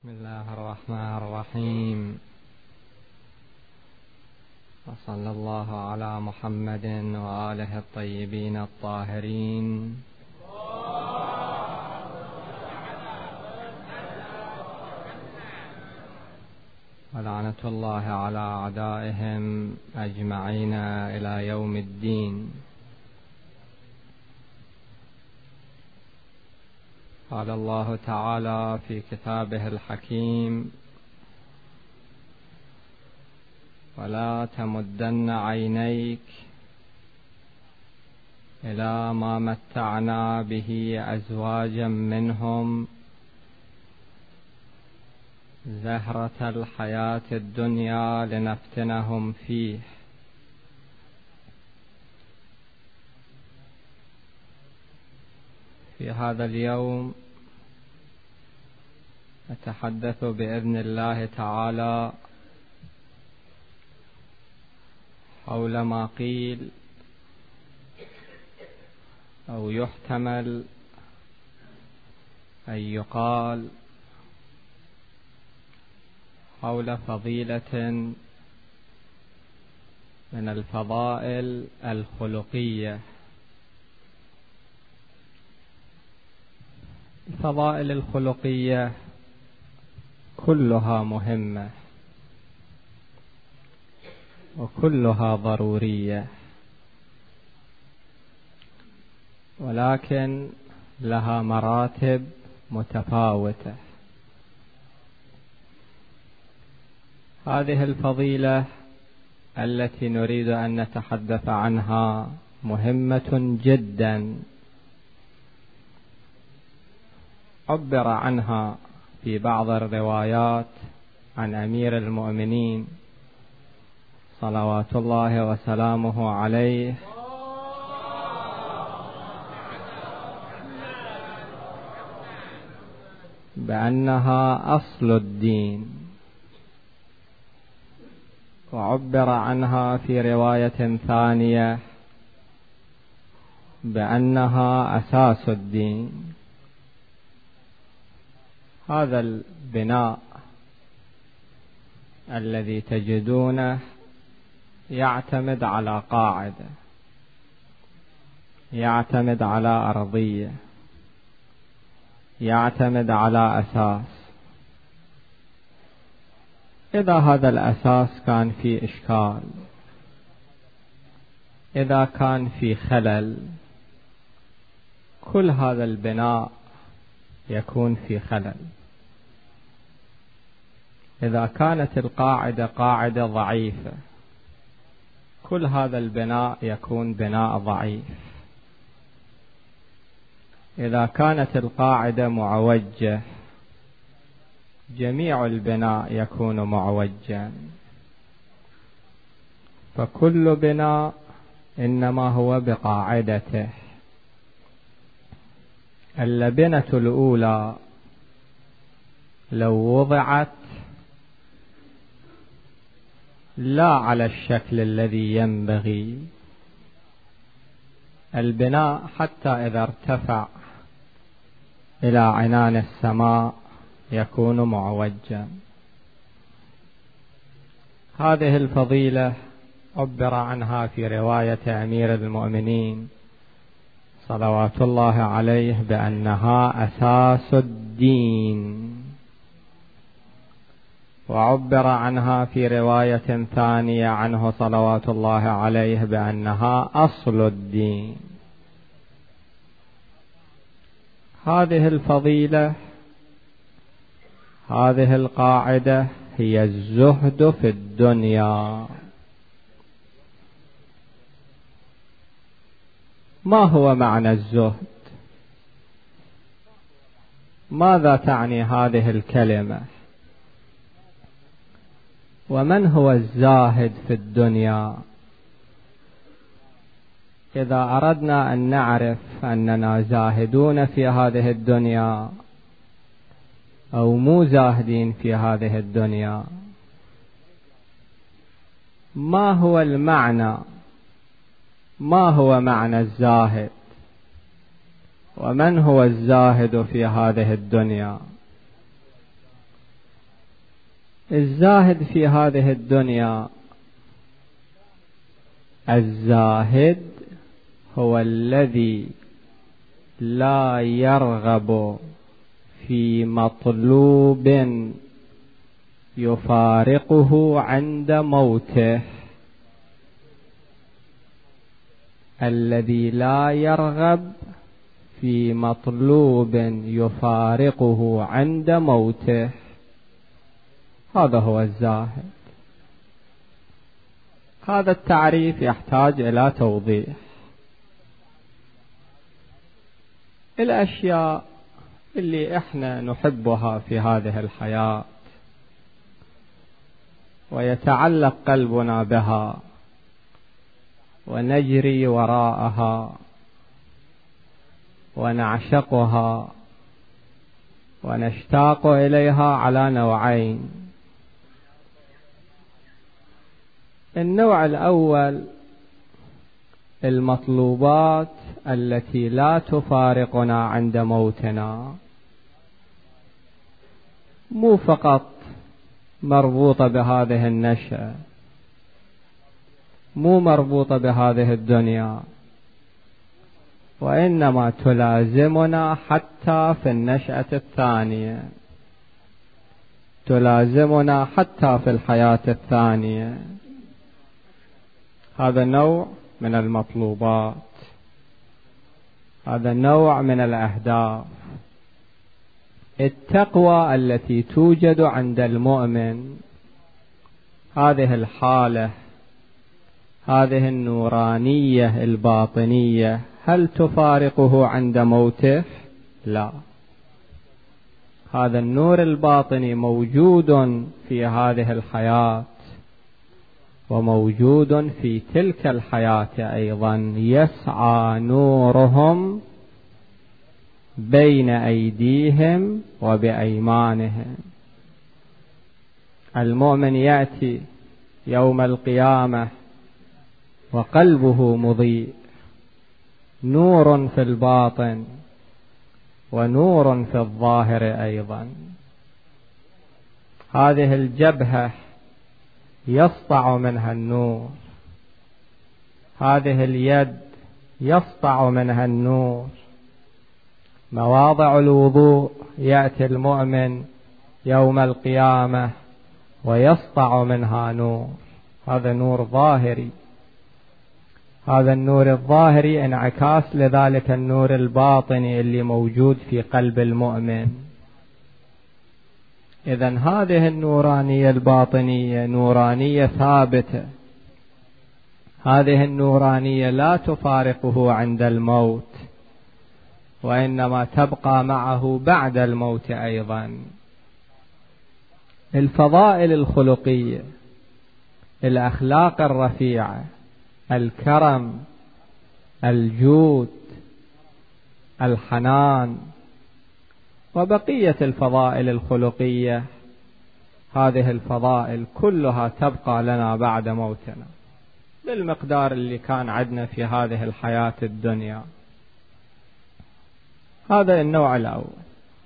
بسم الله الرحمن الرحيم، وصلى الله على محمد وآله الطيبين الطاهرين، ولعنة الله على أعدائهم أجمعين إلى يوم الدين. قال الله تعالى في كتابه الحكيم: ولا تمدن عينيك إلى ما متعنا به أزواجا منهم زهرة الحياة الدنيا لنفتنهم فيه. في هذا اليوم نتحدث بإذن الله تعالى حول ما قيل أو يحتمل أن يقال حول فضيلة من الفضائل الخلقية. الفضائل الخلقية كلها مهمة وكلها ضرورية، ولكن لها مراتب متفاوتة. هذه الفضيلة التي نريد أن نتحدث عنها مهمة جدا، عبر عنها في بعض الروايات عن أمير المؤمنين صلوات الله وسلامه عليه بأنها أصل الدين، وعبر عنها في رواية ثانية بأنها أساس الدين. هذا البناء الذي تجدونه يعتمد على قاعدة، يعتمد على أرضية، يعتمد على أساس. إذا هذا الأساس كان في إشكال، إذا كان في خلل، كل هذا البناء يكون في خلل. إذا كانت القاعدة قاعدة ضعيفة، كل هذا البناء يكون بناء ضعيف. إذا كانت القاعدة معوجة، جميع البناء يكون معوجا. فكل بناء إنما هو بقاعدته. اللبنة الأولى لو وضعت لا على الشكل الذي ينبغي، البناء حتى إذا ارتفع إلى عنان السماء يكون معوجا. هذه الفضيلة عبر عنها في رواية أمير المؤمنين صلوات الله عليه بأنها أساس الدين، وعبر عنها في رواية ثانية عنه صلوات الله عليه بأنها أصل الدين. هذه الفضيلة، هذه القاعدة هي الزهد في الدنيا. ما هو معنى الزهد؟ ماذا تعني هذه الكلمة؟ ومن هو الزاهد في الدنيا؟ إذا أردنا أن نعرف أننا زاهدون في هذه الدنيا أو مو زاهدين في هذه الدنيا، ما هو المعنى؟ ما هو معنى الزاهد؟ ومن هو الزاهد في هذه الدنيا؟ الزاهد في هذه الدنيا، الزاهد هو الذي لا يرغب في مطلوب يفارقه عند موته، الذي لا يرغب في مطلوب يفارقه عند موته، هذا هو الزاهد. هذا التعريف يحتاج إلى توضيح. الأشياء اللي احنا نحبها في هذه الحياة ويتعلق قلبنا بها ونجري وراءها ونعشقها ونشتاق إليها على نوعين. النوع الأول المطلوبات التي لا تفارقنا عند موتنا، مو فقط مربوطة بهذه النشأة، مو مربوطة بهذه الدنيا، وإنما تلازمنا حتى في النشأة الثانية، تلازمنا حتى في الحياة الثانية. هذا نوع من المطلوبات، هذا نوع من الأهداف. التقوى التي توجد عند المؤمن، هذه الحالة، هذه النورانية الباطنية، هل تفارقه عند موته؟ لا. هذا النور الباطني موجود في هذه الحياة وموجود في تلك الحياة أيضا، يسعى نورهم بين أيديهم وبأيمانهم. المؤمن يأتي يوم القيامة وقلبه مضيء، نور في الباطن ونور في الظاهر أيضا. هذه الجبهة يسطع منها النور، هذه اليد يسطع منها النور، مواضع الوضوء يأتي المؤمن يوم القيامة ويسطع منها نور، هذا نور ظاهري. هذا النور الظاهري انعكاس لذلك النور الباطني اللي موجود في قلب المؤمن. إذن هذه النورانية الباطنية نورانية ثابتة، هذه النورانية لا تفارقه عند الموت، وإنما تبقى معه بعد الموت أيضا. الفضائل الخلقية، الأخلاق الرفيعة، الكرم، الجود، الحنان، وبقية الفضائل الخلقية، هذه الفضائل كلها تبقى لنا بعد موتنا بالمقدار اللي كان عندنا في هذه الحياة الدنيا. هذا النوع الأول.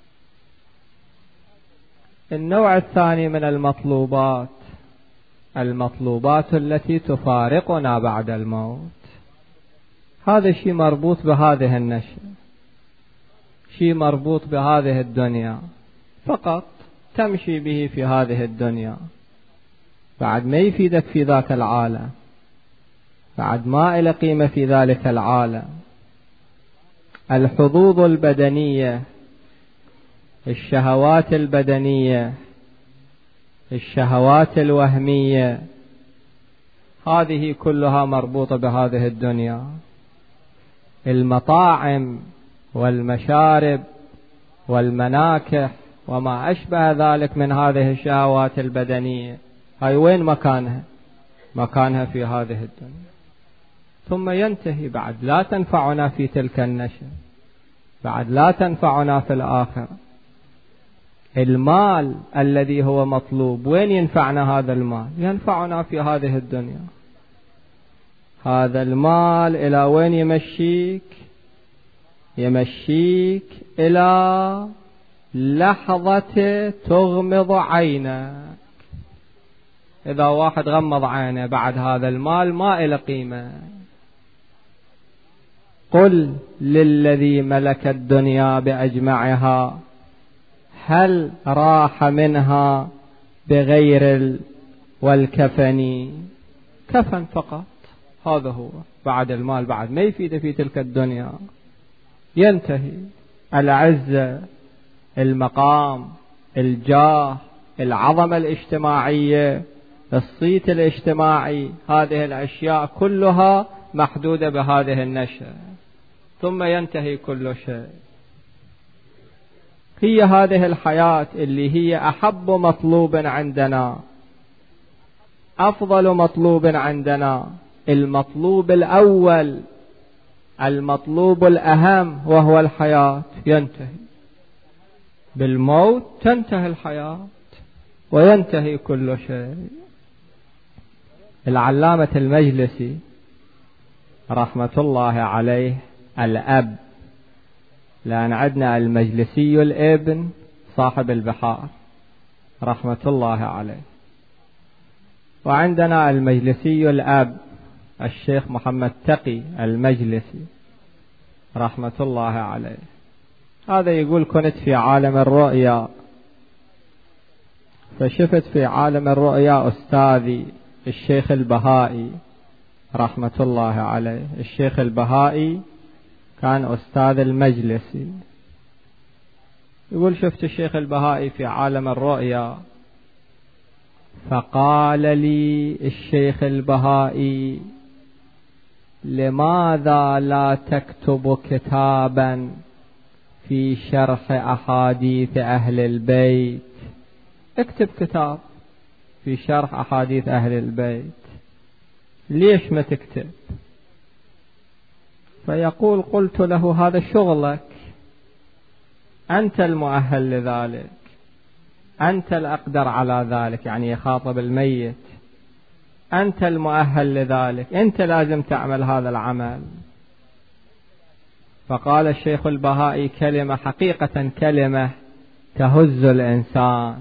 النوع الثاني من المطلوبات، المطلوبات التي تفارقنا بعد الموت. هذا شيء مربوط بهذه النشأة، شيء مربوط بهذه الدنيا، فقط تمشي به في هذه الدنيا، بعد ما يفيدك في ذاك العالم، بعد ما إلى قيمة في ذلك العالم. الحظوظ البدنية، الشهوات البدنية، الشهوات الوهمية، هذه كلها مربوطة بهذه الدنيا. المطاعم والمشارب والمناكح وما أشبه ذلك من هذه الشهوات البدنية، هاي وين مكانها؟ مكانها في هذه الدنيا، ثم ينتهي، بعد لا تنفعنا في تلك النشأة، بعد لا تنفعنا في الآخرة. المال الذي هو مطلوب، وين ينفعنا هذا المال؟ ينفعنا في هذه الدنيا. هذا المال إلى وين يمشيك؟ يمشيك إلى لحظة تغمض عينك، إذا واحد غمض عينه بعد هذا المال ما إله قيمة. قل للذي ملك الدنيا بأجمعها هل راح منها بغير والكفن؟ كفن فقط، هذا هو. بعد المال بعد ما يفيد في تلك الدنيا، ينتهي. العزة، المقام، الجاه، العظمة الاجتماعية، الصيت الاجتماعي، هذه الأشياء كلها محدودة بهذه النشأة، ثم ينتهي كل شيء. هي هذه الحياة اللي هي أحب مطلوب عندنا، أفضل مطلوب عندنا، المطلوب الأول، المطلوب الأهم، وهو الحياة. ينتهي بالموت، تنتهي الحياة وينتهي كل شيء. العلامة المجلسي رحمة الله عليه، الأب، لأن عندنا المجلسي الابن صاحب البحار رحمة الله عليه، وعندنا المجلسي الأب الشيخ محمد تقي المجلسي رحمة الله عليه. هذا يقول كنت في عالم الرؤيا، فشفت في عالم الرؤيا أستاذي الشيخ البهائي رحمة الله عليه. الشيخ البهائي كان أستاذ المجلسي. يقول شفت الشيخ البهائي في عالم الرؤيا، فقال لي الشيخ البهائي لماذا لا تكتب كتابا في شرح أحاديث أهل البيت؟ اكتب كتاب في شرح أحاديث أهل البيت، ليش ما تكتب؟ فيقول قلت له هذا شغلك، أنت المؤهل لذلك، أنت الأقدر على ذلك، يعني يخاطب الميت، أنت المؤهل لذلك، أنت لازم تعمل هذا العمل. فقال الشيخ البهائي كلمة حقيقة كلمة تهز الإنسان،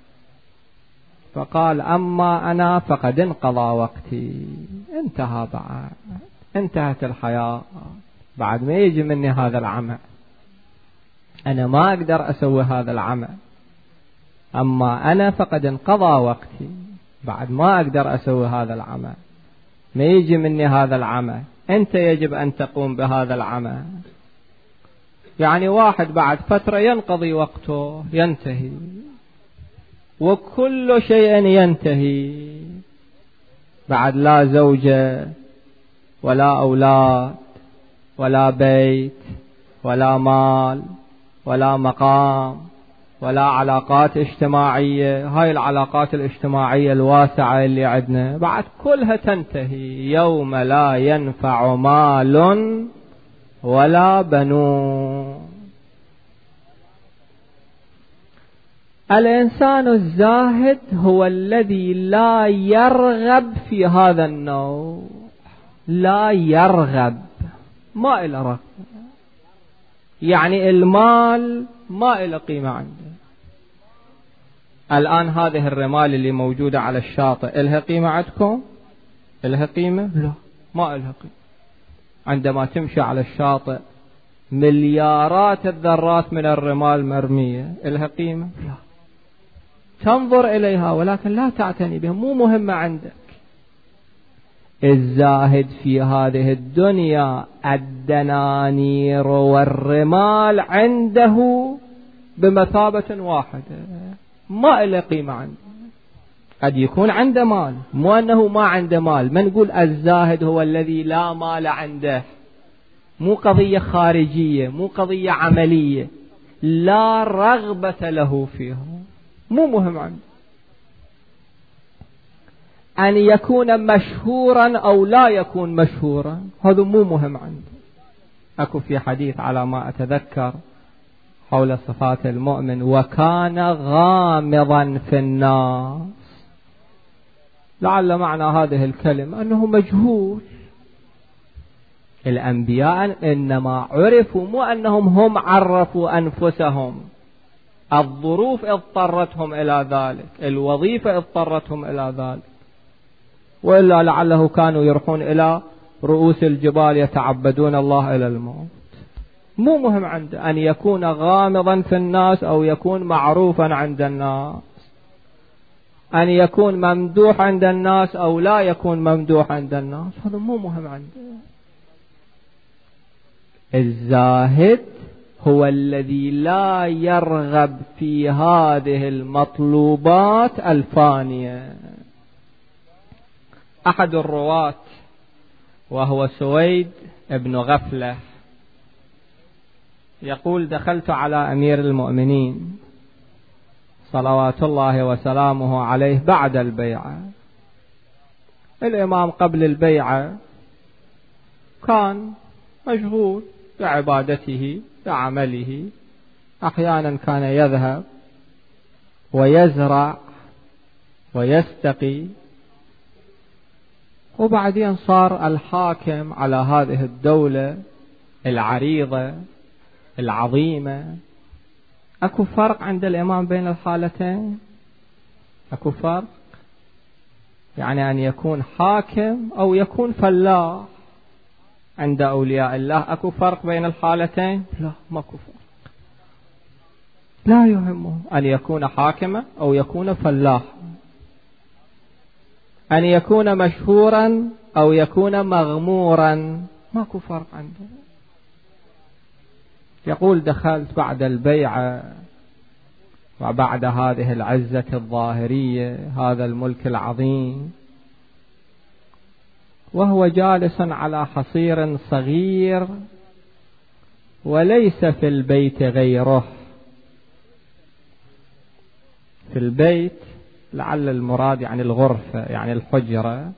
فقال أما أنا فقد انقضى وقتي، انتهى، بعد انتهت الحياة، بعد ما يجي مني هذا العمل، أنا ما أقدر أسوي هذا العمل، أما أنا فقد انقضى وقتي، بعد ما أقدر أسوي هذا العمل، ما يجي مني هذا العمل، أنت يجب أن تقوم بهذا العمل. يعني واحد بعد فترة ينقضي وقته، ينتهي، وكل شيء ينتهي، بعد لا زوجة ولا أولاد ولا بيت ولا مال ولا مقام ولا علاقات اجتماعية. هاي العلاقات الاجتماعية الواسعة اللي عندنا بعد كلها تنتهي، يوم لا ينفع مال ولا بنون. الإنسان الزاهد هو الذي لا يرغب في هذا النوع، لا يرغب، ما إله رغبة، يعني المال ما إله قيمة عنده. الآن هذه الرمال اللي موجودة على الشاطئ إلها قيمة عندكم؟ إلها قيمة؟ لا، ما إلها قيمة. عندما تمشي على الشاطئ مليارات الذرات من الرمال مرمية، إلها قيمة؟ لا، تنظر إليها ولكن لا تعتني بها، مو مهمة عندك. الزاهد في هذه الدنيا الدنانير والرمال عنده بمثابة واحدة، ما إله قيمة عنده. قد يكون عنده مال، مو أنه ما عنده مال، ما نقول الزاهد هو الذي لا مال عنده، مو قضية خارجية، مو قضية عملية، لا رغبة له فيها، مو مهم عنده. أن يكون مشهورا أو لا يكون مشهورا هذا مو مهم عنده. أكو في حديث على ما أتذكر حول صفات المؤمن، وكان غامضا في الناس، لعل معنى هذه الكلمة أنه مجهول. الأنبياء إنما عرفوا، مو أنهم هم عرفوا أنفسهم، الظروف اضطرتهم إلى ذلك، الوظيفة اضطرتهم إلى ذلك، وإلا لعله كانوا يروحون إلى رؤوس الجبال يتعبدون الله إلى الموت. مو مهم عنده أن يكون غامضا في الناس أو يكون معروفا عند الناس، أن يكون ممدوح عند الناس أو لا يكون ممدوح عند الناس، هذا مو مهم عنده. الزاهد هو الذي لا يرغب في هذه المطلوبات الفانية. أحد الرواة وهو سويد ابن غفلة يقول: دخلت على أمير المؤمنين صلوات الله وسلامه عليه بعد البيعة. الإمام قبل البيعة كان مشغول بعبادته بعمله، أحيانا كان يذهب ويزرع ويستقي، وبعدين صار الحاكم على هذه الدولة العريضة العظيمة. أكو فرق عند الإمام بين الحالتين؟ أكو فرق؟ يعني أن يكون حاكم أو يكون فلاح عند أولياء الله، أكو فرق بين الحالتين؟ لا، ماكو فرق. لا يهمه أن يكون حاكما أو يكون فلاحا، أن يكون مشهورا أو يكون مغمورا، ماكو فرق عنده. يقول: دخلت بعد البيعة وبعد هذه العزة الظاهرية، هذا الملك العظيم، وهو جالس على حصير صغير وليس في البيت غيره. في البيت لعل المراد يعني الغرفة، يعني الحجرة،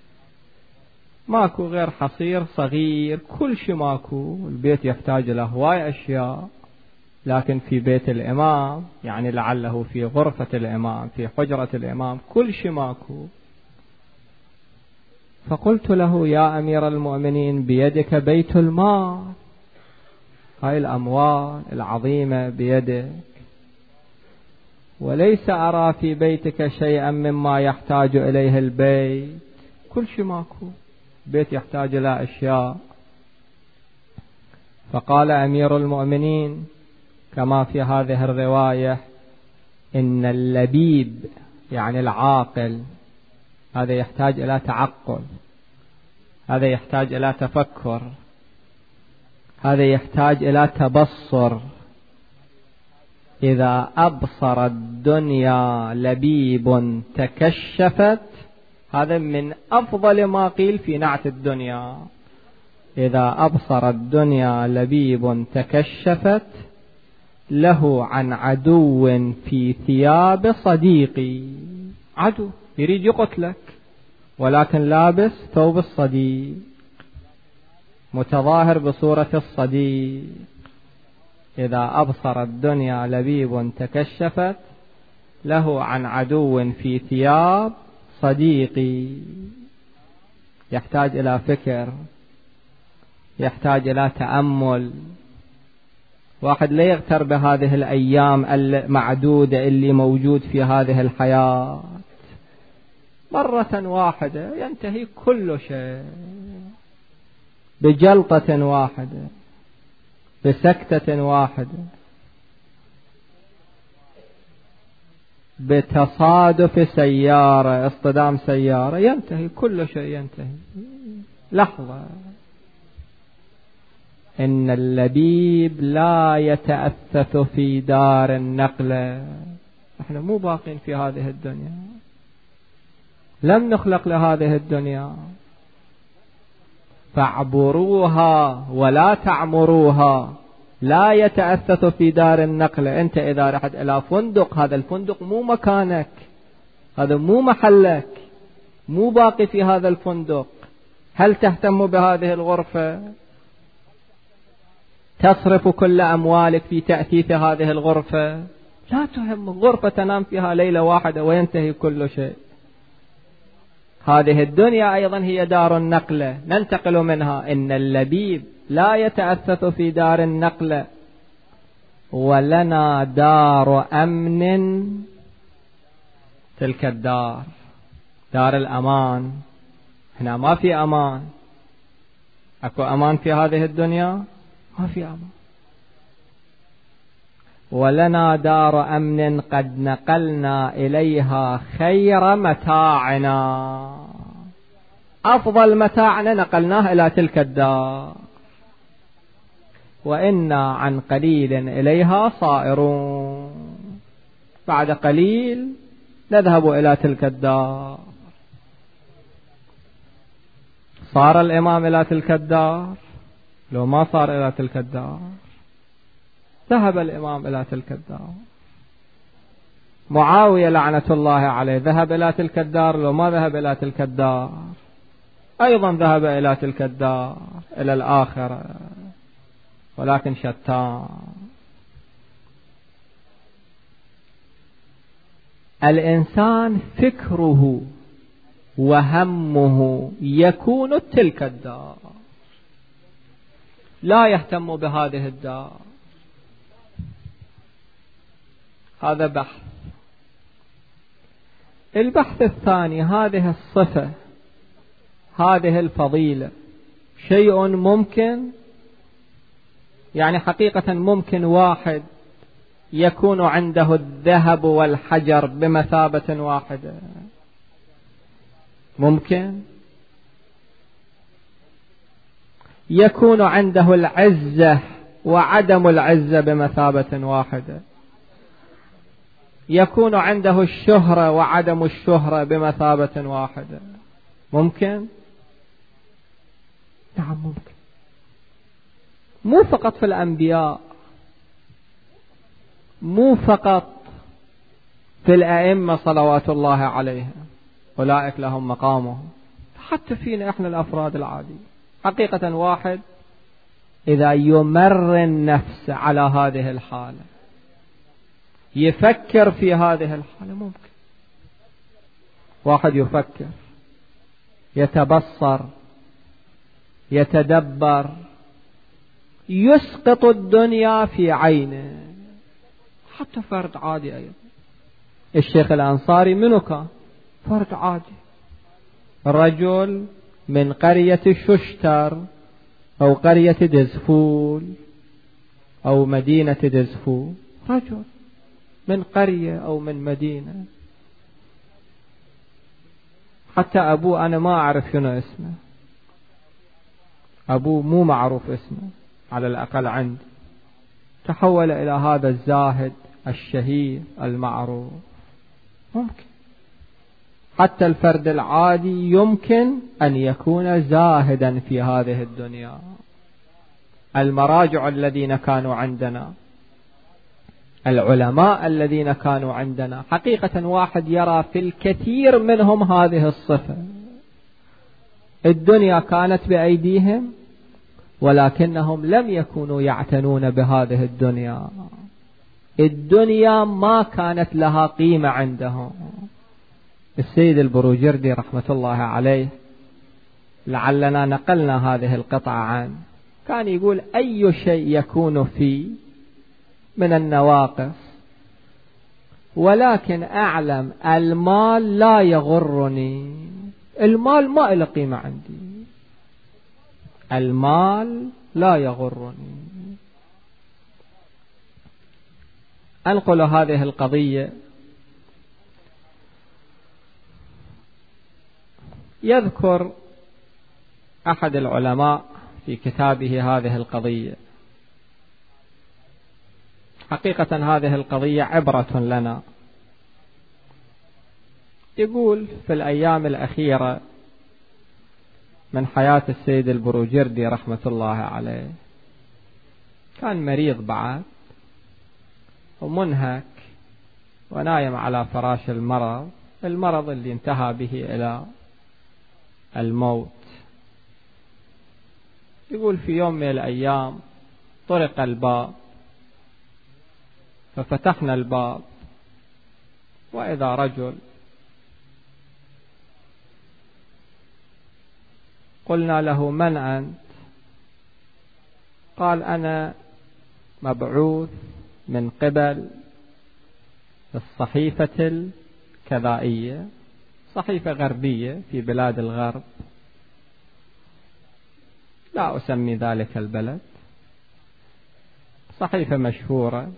ماكو غير حصير صغير، كل شيء ماكو. البيت يحتاج له هواي أشياء، لكن في بيت الإمام يعني لعله في غرفة الإمام في حجرة الإمام كل شيء ماكو. فقلت له: يا أمير المؤمنين، بيدك بيت المال، هاي الأموال العظيمة بيدك، وليس أرى في بيتك شيئا مما يحتاج إليه البيت، كل شيء ماكو، بيت يحتاج إلى أشياء. فقال أمير المؤمنين كما في هذه الرواية: إن اللبيب يعني العاقل، هذا يحتاج إلى تعقل، هذا يحتاج إلى تفكر، هذا يحتاج إلى تبصر. إذا أبصر الدنيا لبيب تكشفت، هذا من أفضل ما قيل في نعت الدنيا. إذا أبصر الدنيا لبيب تكشفت له عن عدو في ثياب صديقي. عدو يريد يقتلك ولكن لابس ثوب الصديق، متظاهر بصورة الصديق. إذا أبصر الدنيا لبيب تكشفت له عن عدو في ثياب صديقي. يحتاج إلى فكر، يحتاج إلى تأمل. واحد لا يغتر بهذه الأيام المعدودة اللي موجود في هذه الحياة، مرة واحدة ينتهي كل شيء، بجلطة واحدة، بسكتة واحدة، بتصادف سيارة، اصطدام سيارة، ينتهي كل شيء، ينتهي لحظة. إن اللبيب لا يتأثث في دار النقلة. احنا مو باقين في هذه الدنيا، لم نخلق لهذه الدنيا. فاعبروها ولا تعمروها. لا يتأثث في دار النقلة. انت اذا رحت الى فندق، هذا الفندق مو مكانك، هذا مو محلك، مو باقي في هذا الفندق. هل تهتم بهذه الغرفة؟ تصرف كل أموالك في تأثيث هذه الغرفة؟ لا تهم. غرفة تنام فيها ليلة واحدة وينتهي كل شيء. هذه الدنيا أيضا هي دار النقلة، ننتقل منها. إن اللبيب لا يتأثث في دار النقلة. ولنا دار أمن، تلك الدار دار الأمان. هنا ما في أمان، أكو أمان في هذه الدنيا؟ ما في أمان. ولنا دار أمن قد نقلنا إليها خير متاعنا، أفضل متاعنا نقلناه إلى تلك الدار، وإنا عن قليل إليها صائرون، بعد قليل نذهب إلى تلك الدار. صار الإمام إلى تلك الدار؟ لو ما صار إلى تلك الدار. ذهب الإمام إلى تلك الدار. معاوية لعنة الله عليه ذهب إلى تلك الدار؟ لو ما ذهب إلى تلك الدار أيضا ذهب إلى تلك الدار، إلى الآخرة، ولكن شتان. الإنسان فكره وهمه يكون تلك الدار، لا يهتم بهذه الدار. هذا بحث. البحث الثاني، هذه الصفة، هذه الفضيلة شيء ممكن؟ يعني حقيقة ممكن واحد يكون عنده الذهب والحجر بمثابة واحدة؟ ممكن يكون عنده العزة وعدم العزة بمثابة واحدة؟ يكون عنده الشهرة وعدم الشهرة بمثابة واحدة؟ ممكن؟ نعم ممكن. مو فقط في الأنبياء، مو فقط في الأئمة صلوات الله عليهم، أولئك لهم مقامهم، حتى فينا إحنا الأفراد العاديين. حقيقة واحد إذا يمرن نفسه على هذه الحالة، يفكر في هذه الحالة، ممكن واحد يفكر، يتبصر، يتدبر، يسقط الدنيا في عينه. حتى فرد عادي أيضا. الشيخ الأنصاري منو كان؟ فرد عادي، رجل من قرية ششتر أو قرية دزفول أو مدينة دزفول، رجل من قرية أو من مدينة. حتى أبوه أنا ما أعرف شنو اسمه، أبوه مو معروف اسمه على الأقل عندي. تحول إلى هذا الزاهد الشهير المعروف. ممكن حتى الفرد العادي يمكن أن يكون زاهدا في هذه الدنيا. المراجع الذين كانوا عندنا، العلماء الذين كانوا عندنا، حقيقة واحد يرى في الكثير منهم هذه الصفة. الدنيا كانت بأيديهم ولكنهم لم يكونوا يعتنون بهذه الدنيا. الدنيا ما كانت لها قيمة عندهم. السيد البروجردي رحمة الله عليه، لعلنا نقلنا هذه القطعة عنه، كان يقول أي شيء يكون فيه من النواقص، ولكن أعلم المال لا يغرني. المال ما له قيمة عندي، المال لا يغرني. أنقل هذه القضية. يذكر أحد العلماء في كتابه هذه القضية. حقيقة هذه القضية عبرة لنا. يقول في الأيام الأخيرة من حياة السيد البروجردي رحمة الله عليه، كان مريض بعد ومنهك ونايم على فراش المرض، المرض اللي انتهى به إلى الموت. يقول في يوم من الأيام طرق الباب، ففتحنا الباب وإذا رجل. قلنا له من أنت؟ قال أنا مبعوث من قبل الصحيفة الكذائية، صحيفة غربية في بلاد الغرب، لا أسمي ذلك البلد، صحيفة مشهورة،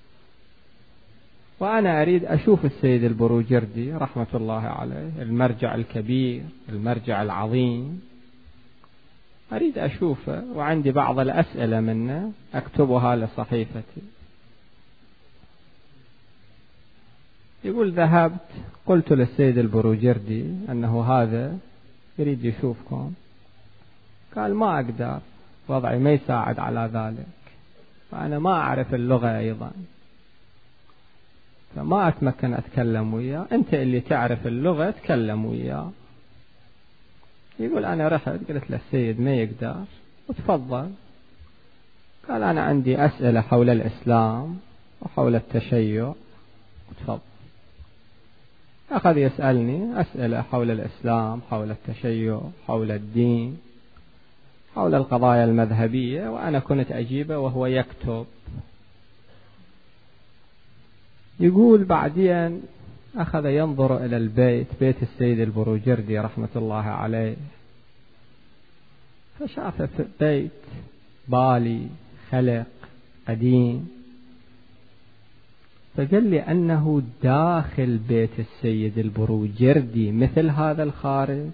وأنا أريد أشوف السيد البروجردي رحمة الله عليه، المرجع الكبير، المرجع العظيم، أريد أشوفه، وعندي بعض الأسئلة منه أكتبها لصحيفتي. يقول ذهبت قلت للسيد البروجردي أنه هذا يريد يشوفكم، قال ما أقدر، وضعي ما يساعد على ذلك، وأنا ما أعرف اللغة أيضا، فما أتمكن أتكلم وياه، أنت اللي تعرف اللغة تكلم وياه. يقول أنا رحت قلت للسيد ما يقدر، وتفضل. قال أنا عندي أسئلة حول الإسلام وحول التشيع، وتفضل. أخذ يسألني أسئلة حول الإسلام، حول التشيع، حول الدين، حول القضايا المذهبية، وأنا كنت أجيبه وهو يكتب. يقول بعدين أخذ ينظر إلى البيت، بيت السيد البروجردي رحمة الله عليه، فشاف في بيت بالي خلق قديم، فقال لي أنه داخل بيت السيد البروجردي مثل هذا الخارج،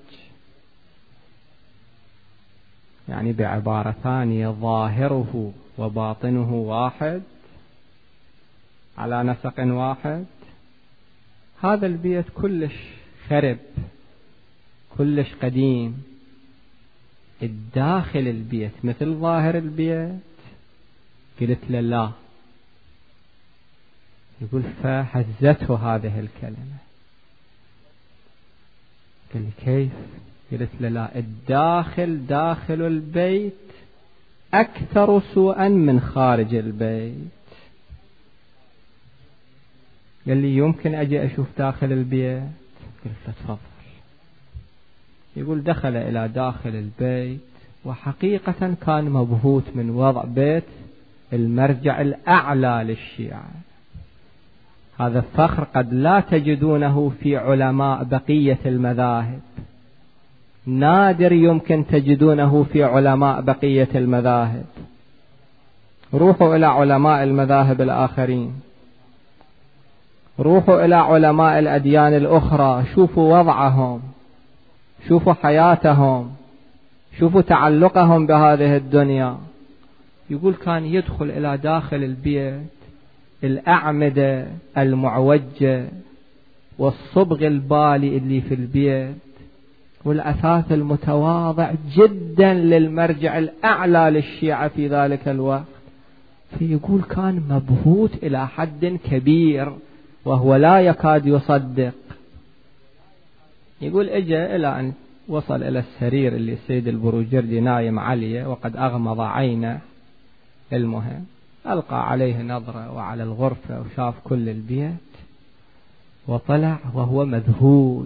يعني بعبارة ثانية ظاهره وباطنه واحد على نسق واحد. هذا البيت كلش خرب، كلش قديم، الداخل البيت مثل ظاهر البيت. قلت له لا. يقول فهزته هذه الكلمة، قال لي كيف؟ قلت له لا، الداخل داخل البيت أكثر سوءا من خارج البيت. قال لي يمكن أجي أشوف داخل البيت؟ قلت له تفضل. يقول دخل إلى داخل البيت، وحقيقة كان مبهوت من وضع بيت المرجع الأعلى للشيعة. هذا الفخر قد لا تجدونه في علماء بقية المذاهب، نادر يمكن تجدونه في علماء بقية المذاهب. روحوا إلى علماء المذاهب الآخرين، روحوا إلى علماء الأديان الأخرى، شوفوا وضعهم، شوفوا حياتهم، شوفوا تعلقهم بهذه الدنيا. يقول كان يدخل إلى داخل البيت، الأعمدة المعوجة والصبغ البالي اللي في البيت والأثاث المتواضع جدا للمرجع الأعلى للشيعة في ذلك الوقت. فيقول كان مبهوت إلى حد كبير وهو لا يكاد يصدق. يقول اجى إلى أن وصل إلى السرير اللي السيد البروجردي نايم عليه وقد أغمض عينه. المهم ألقى عليه نظرة وعلى الغرفة وشاف كل البيت، وطلع وهو مذهول.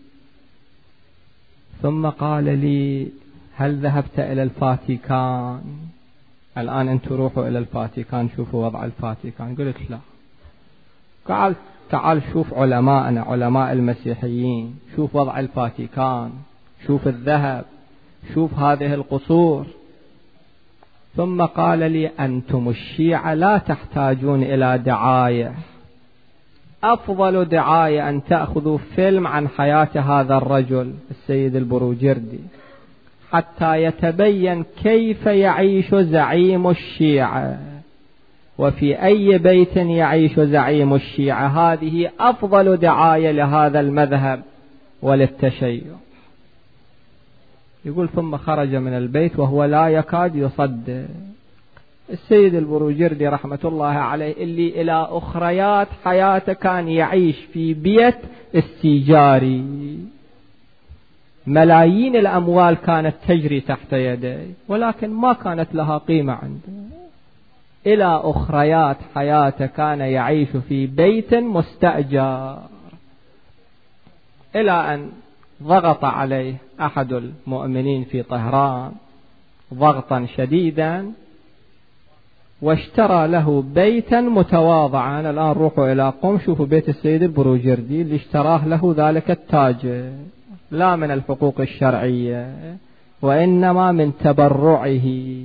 ثم قال لي هل ذهبت إلى الفاتيكان؟ الآن أنتم روحوا إلى الفاتيكان شوفوا وضع الفاتيكان. قلت لا. قال تعال شوف علماءنا، علماء المسيحيين، شوف وضع الفاتيكان، شوف الذهب، شوف هذه القصور. ثم قال لي أنتم الشيعة لا تحتاجون إلى دعاية، أفضل دعاية أن تأخذوا فيلم عن حياة هذا الرجل السيد البروجردي حتى يتبين كيف يعيش زعيم الشيعة وفي أي بيت يعيش زعيم الشيعة. هذه أفضل دعاية لهذا المذهب وللتشيع. يقول ثم خرج من البيت وهو لا يكاد يصدق. السيد البروجردي رحمة الله عليه اللي إلى أخريات حياته كان يعيش في بيت استيجاري، ملايين الأموال كانت تجري تحت يديه ولكن ما كانت لها قيمة عنده. إلى أخريات حياته كان يعيش في بيت مستأجر، إلى أن ضغط عليه أحد المؤمنين في طهران ضغطا شديدا، واشترى له بيتا متواضعا. الآن روحوا إلى قم شوفوا بيت السيد البروجردي اللي اشتراه له ذلك التاجر، لا من الحقوق الشرعية وإنما من تبرعه.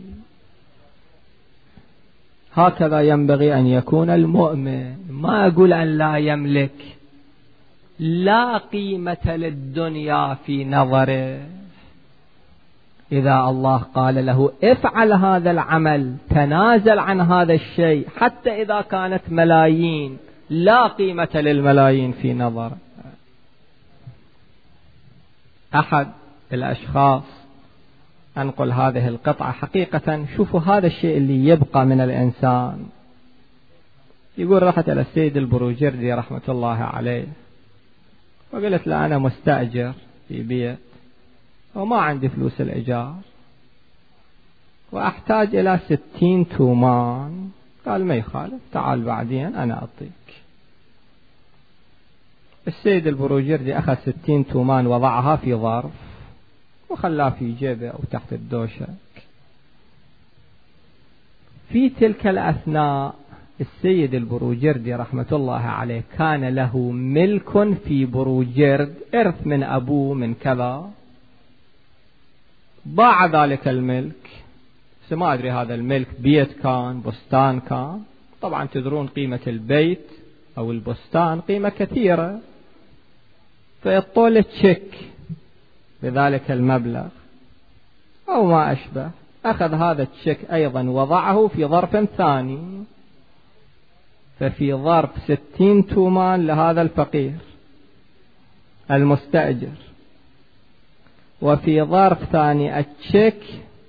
هكذا ينبغي أن يكون المؤمن. ما أقول أن لا يملك، لا قيمة للدنيا في نظره. إذا الله قال له افعل هذا العمل، تنازل عن هذا الشيء، حتى إذا كانت ملايين، لا قيمة للملايين في نظره. أحد الأشخاص، أنقل هذه القطعة حقيقة، شوفوا هذا الشيء اللي يبقى من الإنسان. يقول رحت إلى السيد البروجردي رحمة الله عليه وقلت له أنا مستأجر في بيت وما عندي فلوس الإيجار وأحتاج إلى 60 تومان. قال ما يخالف، تعال بعدين أنا أعطيك. السيد البروجردي أخذ 60 تومان وضعها في ظرف وخلاها في جيبه أو تحت الدوشك. في تلك الأثناء السيد البروجردي رحمة الله عليه كان له ملك في بروجرد، إرث من أبوه من كذا. باع ذلك الملك، ما أدري هذا الملك بيت كان، بستان كان، طبعا تدرون قيمة البيت أو البستان قيمة كثيرة، فيطول تشيك بذلك المبلغ أو ما أشبه. أخذ هذا التشيك أيضا وضعه في ظرف ثاني، ففي ظرف 60 تومان لهذا الفقير المستأجر، وفي ظرف ثاني التشيك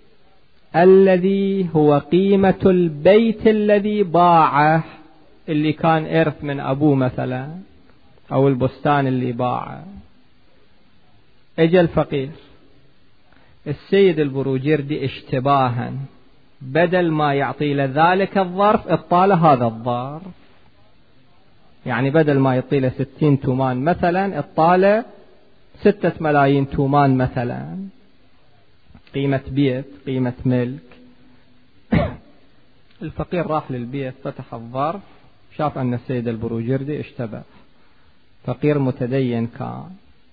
الذي هو قيمة البيت الذي باعه، اللي كان إرث من أبوه مثلا، أو البستان اللي باعه. اجى الفقير، السيد البروجردي اشتباها بدل ما يعطي له ذلك الظرف اطاله هذا الظرف، يعني بدل ما يعطي له 60 تومان مثلا اطاله 6 ملايين تومان مثلا، قيمة بيت، قيمة ملك. الفقير راح للبيت، فتح الظرف، شاف أن السيد البروجردي اشتبه. فقير متدين كان،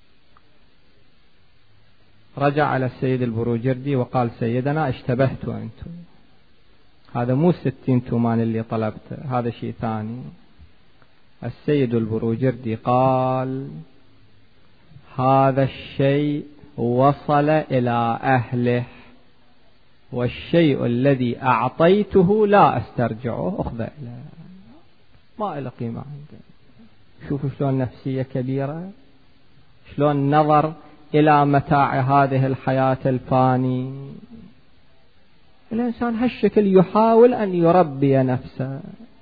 رجع على السيد البروجردي وقال سيدنا اشتبهتوا أنتم، هذا مو 60 تومان اللي طلبته، هذا شيء ثاني. السيد البروجردي قال هذا الشيء وصل إلى أهله، والشيء الذي أعطيته لا أسترجعه، أخذ إليه، ما إلى قيمة عنده. شوفوا شلون نفسية كبيرة، شلون نظر إلى متاع هذه الحياة الفاني. الإنسان هالشكل يحاول أن يربي نفسه.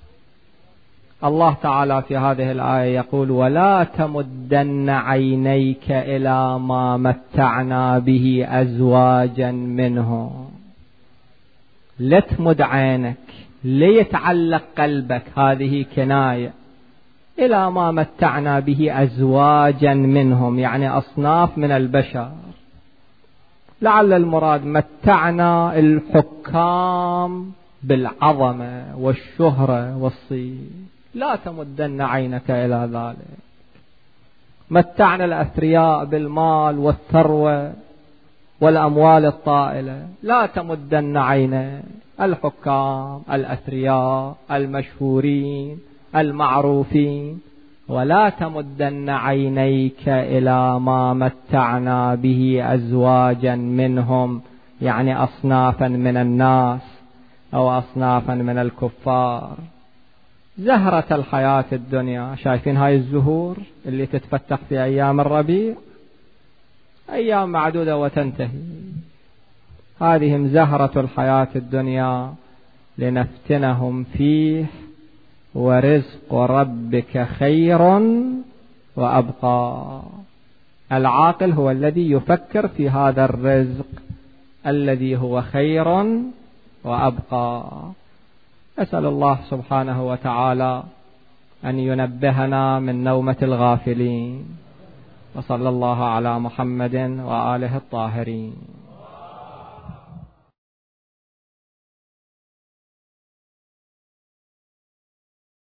الله تعالى في هذه الآية يقول ولا تمدن عينيك إلى ما متعنا به أزواجا منهم. لا تمد عينك، ليتعلق قلبك، هذه كناية، إلى ما متعنا به أزواجا منهم، يعني أصناف من البشر. لعل المراد متعنا الحكام بالعظمة والشهرة والصيت، لا تمدن عينك إلى ذلك. متعنا الأثرياء بالمال والثروة والأموال الطائلة، لا تمدن عينك. الحكام، الأثرياء، المشهورين، المعروفين، ولا تمدن عينيك إلى ما متعنا به أزواجا منهم، يعني أصنافا من الناس أو أصنافا من الكفار. زهرة الحياة الدنيا، شايفين هاي الزهور اللي تتفتح في أيام الربيع، أيام معدودة وتنتهي. هذه زهرة الحياة الدنيا لنفتنهم فيه، ورزق ربك خير وأبقى. العاقل هو الذي يفكر في هذا الرزق الذي هو خير وأبقى. أسأل الله سبحانه وتعالى أن ينبهنا من نومة الغافلين، وصلى الله على محمد وآله الطاهرين.